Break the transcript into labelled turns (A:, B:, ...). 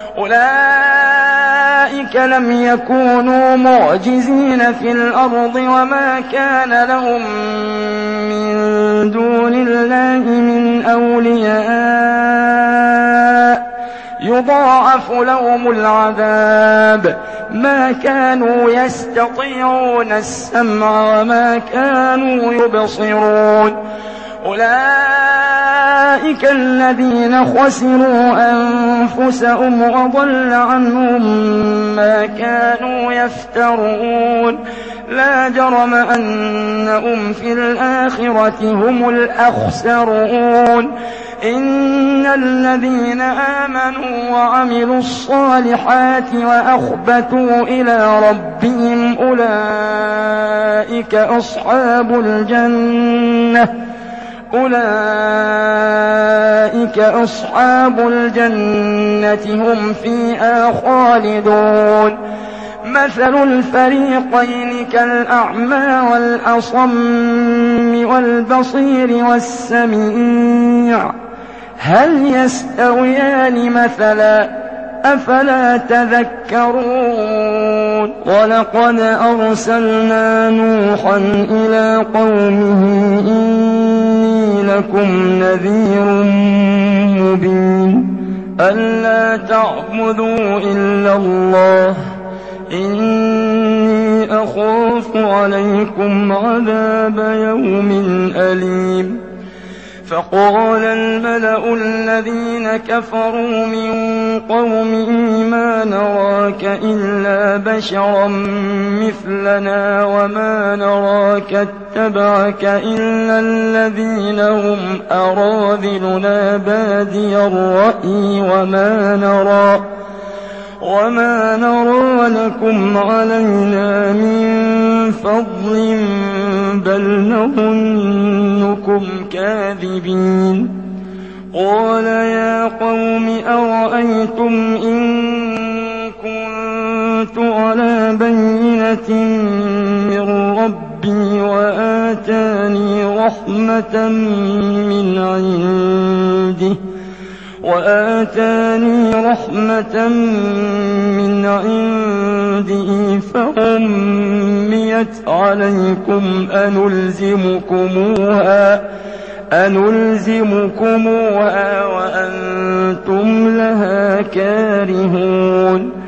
A: أولئك لم يكونوا معجزين في الأرض وما كان لهم من دون الله من أولياء يضاعف لهم العذاب ما كانوا يستطيعون السمع وما كانوا يبصرون أولئك الذين خسروا أنفسهم وضل عنهم ما كانوا يفترون لا جرم أنهم في الآخرة هم الأخسرون إن الذين آمنوا وعملوا الصالحات وأخبتوا إلى ربهم أولئك أصحاب الجنة هم فيها خالدون مثل الفريقين كالأعمى والأصم والبصير والسميع هل يستويان مثلا أفلا تذكرون ولقد أرسلنا نوحا إلى قومه إني لكم نذير مبين ألا تعبدوا إلا الله إني أخاف عليكم عذاب يوم أليم فقال الملأ الذين كفروا من قومه ما نراك إلا بشرا مثلنا وما نراك اتبعك إلا الذين هم أراذلنا بادي الرأي وما نرى لكم علينا من فضل بل نظنكم كاذبين قال يا قوم أرأيتم إن كنت على بينة من ربي وآتاني رحمة من عنده فعميت عليكم أنلزمكموها وأنتم لها كارهون